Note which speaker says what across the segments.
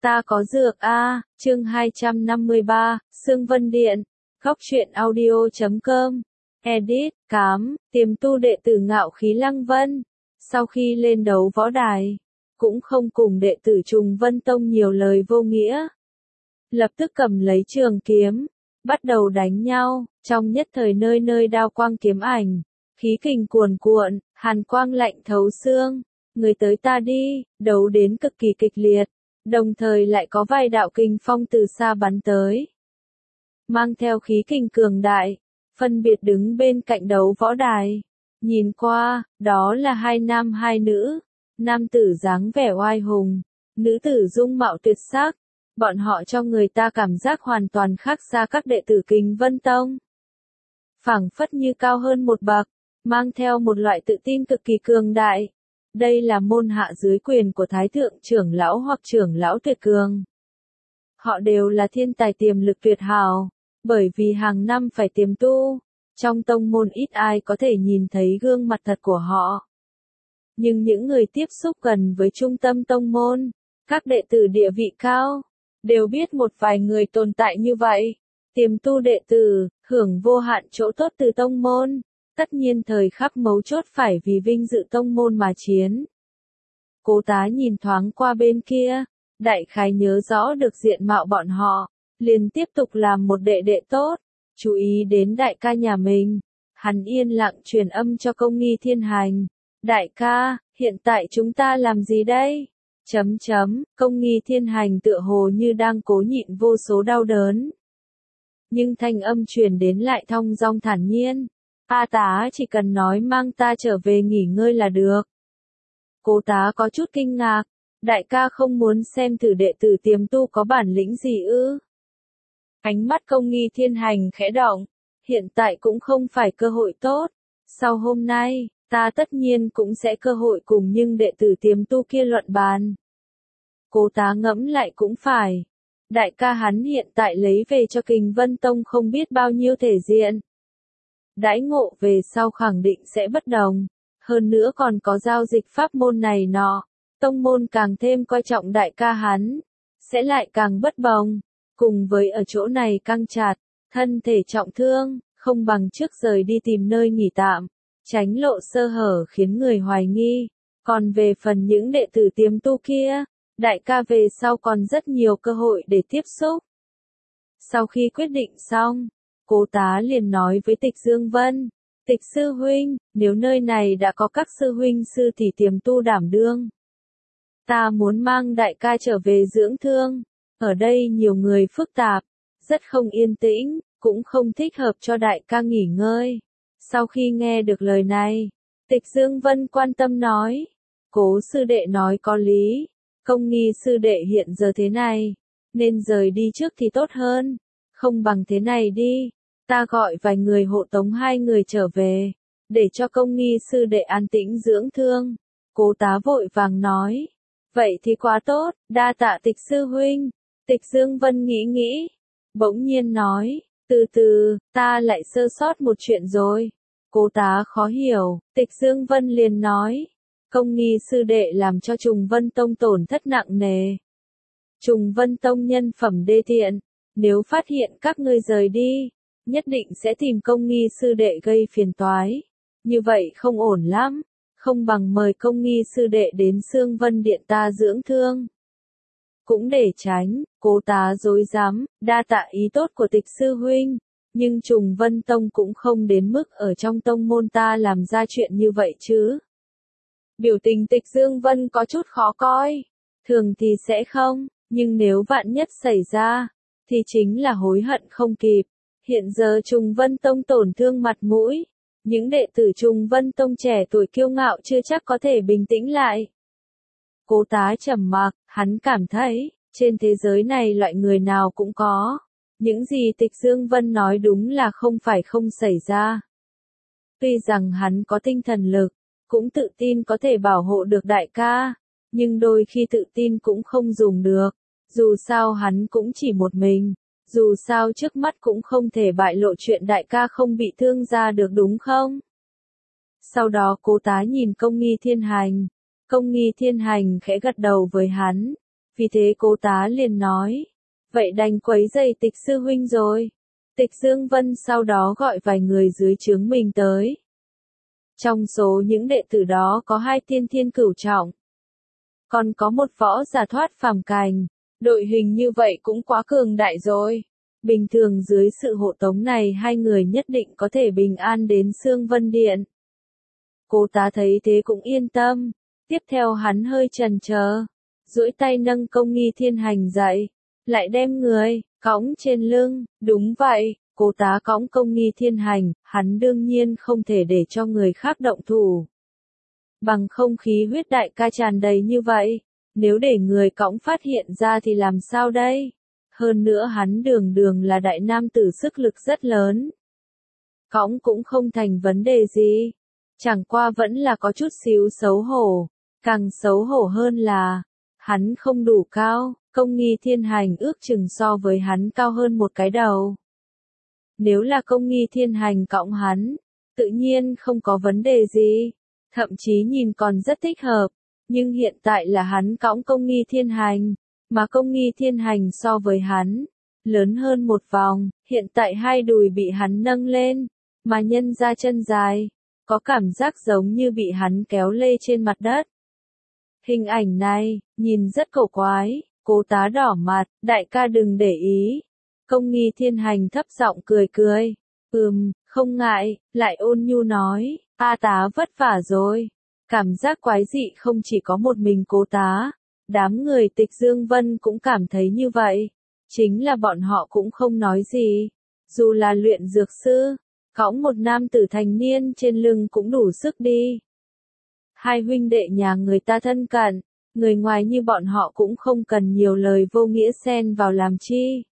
Speaker 1: Ta có dược a, chương 253, Sương Vân Điện, góc truyện audio.com, edit, cám, tiềm tu đệ tử Ngạo Khí Lăng Vân. Sau khi lên đấu võ đài, cũng không cùng đệ tử Trùng Vân Tông nhiều lời vô nghĩa. Lập tức cầm lấy trường kiếm, bắt đầu đánh nhau, trong nhất thời nơi nơi đao quang kiếm ảnh, khí kình cuồn cuộn, hàn quang lạnh thấu xương, người tới ta đi, đấu đến cực kỳ kịch liệt, đồng thời lại có vài đạo kình phong từ xa bắn tới. Mang theo khí kình cường đại, phân biệt đứng bên cạnh đấu võ đài, nhìn qua, đó là hai nam hai nữ, nam tử dáng vẻ oai hùng, nữ tử dung mạo tuyệt sắc. Bọn họ cho người ta cảm giác hoàn toàn khác xa các đệ tử Kình Vân Tông. Phảng phất như cao hơn một bậc, mang theo một loại tự tin cực kỳ cường đại. Đây là môn hạ dưới quyền của Thái Thượng trưởng lão hoặc trưởng lão tuyệt cường. Họ đều là thiên tài tiềm lực tuyệt hảo, bởi vì hàng năm phải tiềm tu. Trong tông môn ít ai có thể nhìn thấy gương mặt thật của họ. Nhưng những người tiếp xúc gần với trung tâm tông môn, các đệ tử địa vị cao, đều biết một vài người tồn tại như vậy. Tiềm tu đệ tử, hưởng vô hạn chỗ tốt từ tông môn, tất nhiên thời khắc mấu chốt phải vì vinh dự tông môn mà chiến. Cố Tá nhìn thoáng qua bên kia, đại khái nhớ rõ được diện mạo bọn họ, liền tiếp tục làm một đệ đệ tốt, chú ý đến đại ca nhà mình. Hắn yên lặng truyền âm cho Công Nghi Thiên Hành. Đại ca, hiện tại chúng ta làm gì đây? Công Nghi Thiên Hành tựa hồ như đang cố nhịn vô số đau đớn. Nhưng thanh âm truyền đến lại thong dong thản nhiên. A Tá chỉ cần nói mang ta trở về nghỉ ngơi là được. Cố Tá có chút kinh ngạc. Đại ca không muốn xem thử đệ tử tiềm tu có bản lĩnh gì ư? Ánh mắt Công Nghi Thiên Hành khẽ động. Hiện tại cũng không phải cơ hội tốt. Sau hôm nay, ta tất nhiên cũng sẽ cơ hội cùng nhưng đệ tử tiềm tu kia luận bàn. Cố Tá ngẫm lại cũng phải. Đại ca hắn hiện tại lấy về cho Kình Vân Tông không biết bao nhiêu thể diện. Đãi ngộ về sau khẳng định sẽ bất đồng. Hơn nữa còn có giao dịch pháp môn này nọ. Tông môn càng thêm coi trọng đại ca hắn, sẽ lại càng bất đồng. Cùng với ở chỗ này căng chặt, thân thể trọng thương, không bằng trước rời đi tìm nơi nghỉ tạm, tránh lộ sơ hở khiến người hoài nghi. Còn về phần những đệ tử tiềm tu kia, đại ca về sau còn rất nhiều cơ hội để tiếp xúc. Sau khi quyết định xong, Cố Tá liền nói với Tịch Dương Vân, Tịch sư huynh, nếu nơi này đã có các sư huynh sư thì tiềm tu đảm đương. Ta muốn mang đại ca trở về dưỡng thương, ở đây nhiều người phức tạp, rất không yên tĩnh, cũng không thích hợp cho đại ca nghỉ ngơi. Sau khi nghe được lời này, Tịch Dương Vân quan tâm nói, Cố sư đệ nói có lý, Công Nghi sư đệ hiện giờ thế này, nên rời đi trước thì tốt hơn, không bằng thế này đi, ta gọi vài người hộ tống hai người trở về, để cho Công Nghi sư đệ an tĩnh dưỡng thương. Cố Tá vội vàng nói, vậy thì quá tốt, đa tạ Tịch sư huynh. Tịch Dương Vân nghĩ nghĩ, bỗng nhiên nói, từ từ, ta lại sơ sót một chuyện rồi. Cố Tá khó hiểu, Tịch Dương Vân liền nói, Công Nghi sư đệ làm cho Trùng Vân Tông tổn thất nặng nề. Trùng Vân Tông nhân phẩm đê tiện, nếu phát hiện các ngươi rời đi, nhất định sẽ tìm Công Nghi sư đệ gây phiền toái. Như vậy không ổn lắm, không bằng mời Công Nghi sư đệ đến Sương Vân Điện ta dưỡng thương. Cũng để tránh, Cố Tá dối dám, đa tạ ý tốt của Tịch sư huynh, nhưng Trùng Vân Tông cũng không đến mức ở trong tông môn ta làm ra chuyện như vậy chứ. Biểu tình Tịch Dương Vân có chút khó coi, thường thì sẽ không, nhưng nếu vạn nhất xảy ra, thì chính là hối hận không kịp. Hiện giờ Trùng Vân Tông tổn thương mặt mũi, những đệ tử Trùng Vân Tông trẻ tuổi kiêu ngạo chưa chắc có thể bình tĩnh lại. Cố Tá trầm mặc, hắn cảm thấy, trên thế giới này loại người nào cũng có. Những gì Tịch Dương Vân nói đúng là không phải không xảy ra. Tuy rằng hắn có tinh thần lực, cũng tự tin có thể bảo hộ được đại ca, nhưng đôi khi tự tin cũng không dùng được. Dù sao hắn cũng chỉ một mình, dù sao trước mắt cũng không thể bại lộ chuyện đại ca không bị thương ra được đúng không? Sau đó Cố Tá nhìn Công Nghi Thiên Hành. Công Nghi Thiên Hành khẽ gật đầu với hắn. Vì thế cố tá liền nói, vậy đành quấy rầy Tịch sư huynh rồi. Tịch Dương Vân sau đó gọi vài người dưới trướng mình tới. Trong số những đệ tử đó có 2 tiên thiên cửu trọng. Còn có một võ giả thoát phàm cảnh. Đội hình như vậy cũng quá cường đại rồi. Bình thường dưới sự hộ tống này 2 người nhất định có thể bình an đến Sương Vân Điện. Cố tá thấy thế cũng yên tâm. Tiếp theo hắn hơi chần chờ, duỗi tay nâng Công Nghi Thiên Hành dậy, lại đem người cõng trên lưng. Đúng vậy, cố tá cõng Công Nghi Thiên Hành, hắn đương nhiên không thể để cho người khác động thủ. Bằng không khí huyết đại ca tràn đầy như vậy, nếu để người cõng phát hiện ra thì làm sao đây? Hơn nữa hắn đường đường là đại nam tử sức lực rất lớn. Cõng cũng không thành vấn đề gì. Chẳng qua vẫn là có chút xíu xấu hổ. Càng xấu hổ hơn là, hắn không đủ cao, Công Nghi Thiên Hành ước chừng so với hắn cao hơn một cái đầu. Nếu là Công Nghi Thiên Hành cõng hắn, tự nhiên không có vấn đề gì, thậm chí nhìn còn rất thích hợp. Nhưng hiện tại là hắn cõng Công Nghi Thiên Hành, mà Công Nghi Thiên Hành so với hắn, lớn hơn một vòng, hiện tại 2 đùi bị hắn nâng lên, mà nhân ra chân dài, có cảm giác giống như bị hắn kéo lê trên mặt đất. Hình ảnh này, nhìn rất cổ quái, cố tá đỏ mặt, đại ca đừng để ý. Công Nghi Thiên Hành thấp giọng cười cười, không ngại, lại ôn nhu nói, A tá vất vả rồi. Cảm giác quái dị không chỉ có một mình cố tá, đám người Tịch Dương Vân cũng cảm thấy như vậy. Chính là bọn họ cũng không nói gì. Dù là luyện dược sư, cõng một nam tử thành niên trên lưng cũng đủ sức đi. 2 huynh đệ nhà người ta thân cận, người ngoài như bọn họ cũng không cần nhiều lời vô nghĩa xen vào làm chi.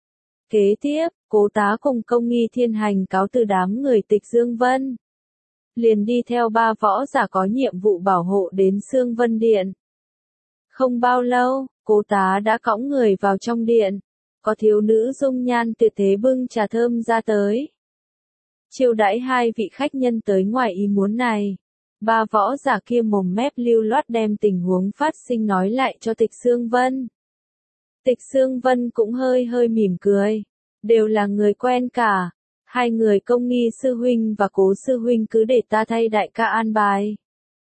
Speaker 1: Kế tiếp, cố tá cùng Công Nghi Thiên Hành cáo từ đám người Tịch Dương Vân. Liền đi theo 3 võ giả có nhiệm vụ bảo hộ đến Sương Vân Điện. Không bao lâu, cố tá đã cõng người vào trong điện. Có thiếu nữ dung nhan tuyệt thế bưng trà thơm ra tới. Chiêu đãi 2 vị khách nhân tới ngoài ý muốn này. 3 võ giả kia mồm mép lưu loát đem tình huống phát sinh nói lại cho Tịch Sương Vân. Tịch Sương Vân cũng hơi mỉm cười. Đều là người quen cả. 2 người Công Nghi sư huynh và Cố sư huynh cứ để ta thay đại ca an bài.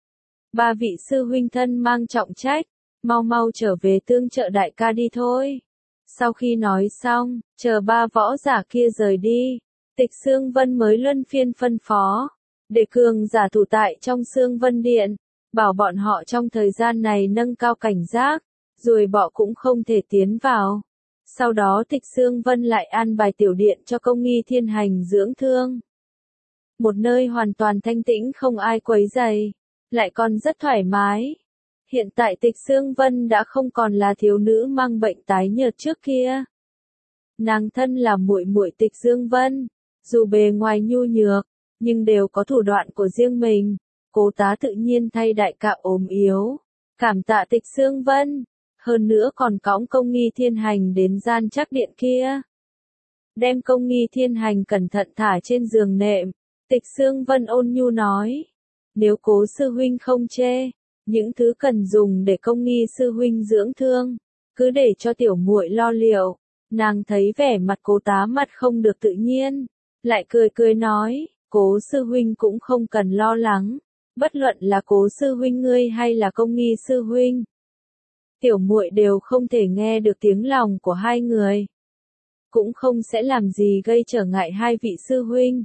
Speaker 1: 3 vị sư huynh thân mang trọng trách, mau trở về tương trợ đại ca đi thôi. Sau khi nói xong, chờ 3 võ giả kia rời đi, Tịch Sương Vân mới luân phiên phân phó, để cường giả thủ tại trong Sương Vân Điện, bảo bọn họ trong thời gian này nâng cao cảnh giác, rồi bọ cũng không thể tiến vào. Sau đó Tịch Sương Vân lại an bài tiểu điện cho Công Nghi Thiên Hành dưỡng thương. Một nơi hoàn toàn thanh tĩnh không ai quấy rầy, lại còn rất thoải mái. Hiện tại Tịch Sương Vân đã không còn là thiếu nữ mang bệnh tái nhợt trước kia. Nàng thân là muội muội Tịch Sương Vân, dù bề ngoài nhu nhược, nhưng đều có thủ đoạn của riêng mình. Cố tá tự nhiên thay đại ca ốm yếu, cảm tạ Tịch Sương Vân. Hơn nữa còn cõng Công Nghi Thiên Hành đến gian trắc điện kia. Đem Công Nghi Thiên Hành cẩn thận thả trên giường nệm, Tịch Sương Vân ôn nhu nói. Nếu Cố sư huynh không chê, những thứ cần dùng để Công Nghi sư huynh dưỡng thương, cứ để cho tiểu muội lo liệu. Nàng thấy vẻ mặt cố tá mặt không được tự nhiên, lại cười nói, Cố sư huynh cũng không cần lo lắng, bất luận là Cố sư huynh ngươi hay là Công Nghi sư huynh. Tiểu muội đều không thể nghe được tiếng lòng của 2 người. Cũng không sẽ làm gì gây trở ngại 2 vị sư huynh.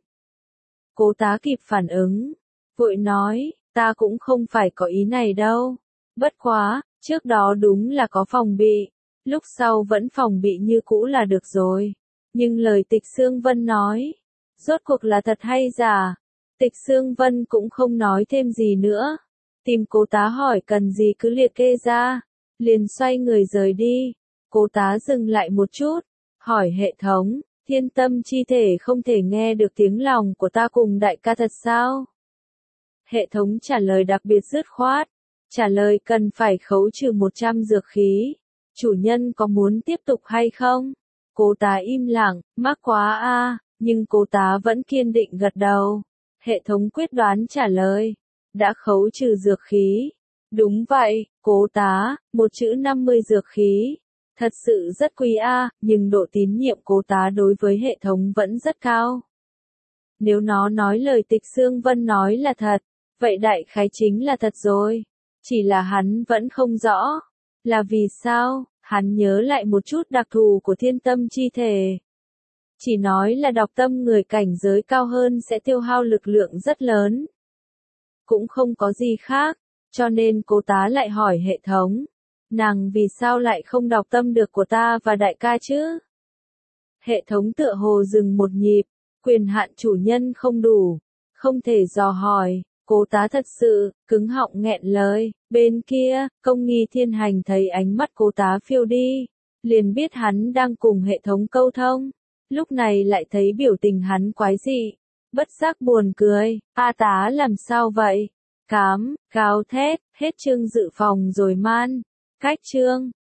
Speaker 1: Cố tá kịp phản ứng, vội nói, ta cũng không phải có ý này đâu. Bất quá, trước đó đúng là có phòng bị, lúc sau vẫn phòng bị như cũ là được rồi. Nhưng lời Tịch Sương Vân nói, rốt cuộc là thật hay giả? Tịch Sương Vân cũng không nói thêm gì nữa. Tìm cố tá hỏi cần gì cứ liệt kê ra. Liền xoay người rời đi. Cố tá dừng lại một chút, hỏi hệ thống, Thiên Tâm chi thể không thể nghe được tiếng lòng của ta cùng đại ca thật sao? Hệ thống trả lời đặc biệt dứt khoát, trả lời cần phải khấu trừ 100 dược khí. Chủ nhân có muốn tiếp tục hay không? Cố tá im lặng, mắc quá a, nhưng cố tá vẫn kiên định gật đầu. Hệ thống quyết đoán trả lời, đã khấu trừ dược khí. Đúng vậy, cố tá, một chữ 50 dược khí. Thật sự rất quý a, nhưng độ tín nhiệm cố tá đối với hệ thống vẫn rất cao. Nếu nó nói lời Tịch Xương Vân nói là thật, vậy đại khái chính là thật rồi. Chỉ là hắn vẫn không rõ. Là vì sao? Hắn nhớ lại một chút đặc thù của thiên tâm chi thể. Chỉ nói là đọc tâm người cảnh giới cao hơn sẽ tiêu hao lực lượng rất lớn. Cũng không có gì khác, cho nên cố tá lại hỏi hệ thống. Nàng vì sao lại không đọc tâm được của ta và đại ca chứ? Hệ thống tựa hồ dừng một nhịp, quyền hạn chủ nhân không đủ, không thể dò hỏi. Cố tá thật sự, cứng họng nghẹn lời. Bên kia, Công Nghi Thiên Hành thấy ánh mắt cố tá phiêu đi, liền biết hắn đang cùng hệ thống câu thông. Lúc này lại thấy biểu tình hắn quái dị, bất giác buồn cười. A tá làm sao vậy? Cám, gào thét, hết chương dự phòng rồi man. Cách chương.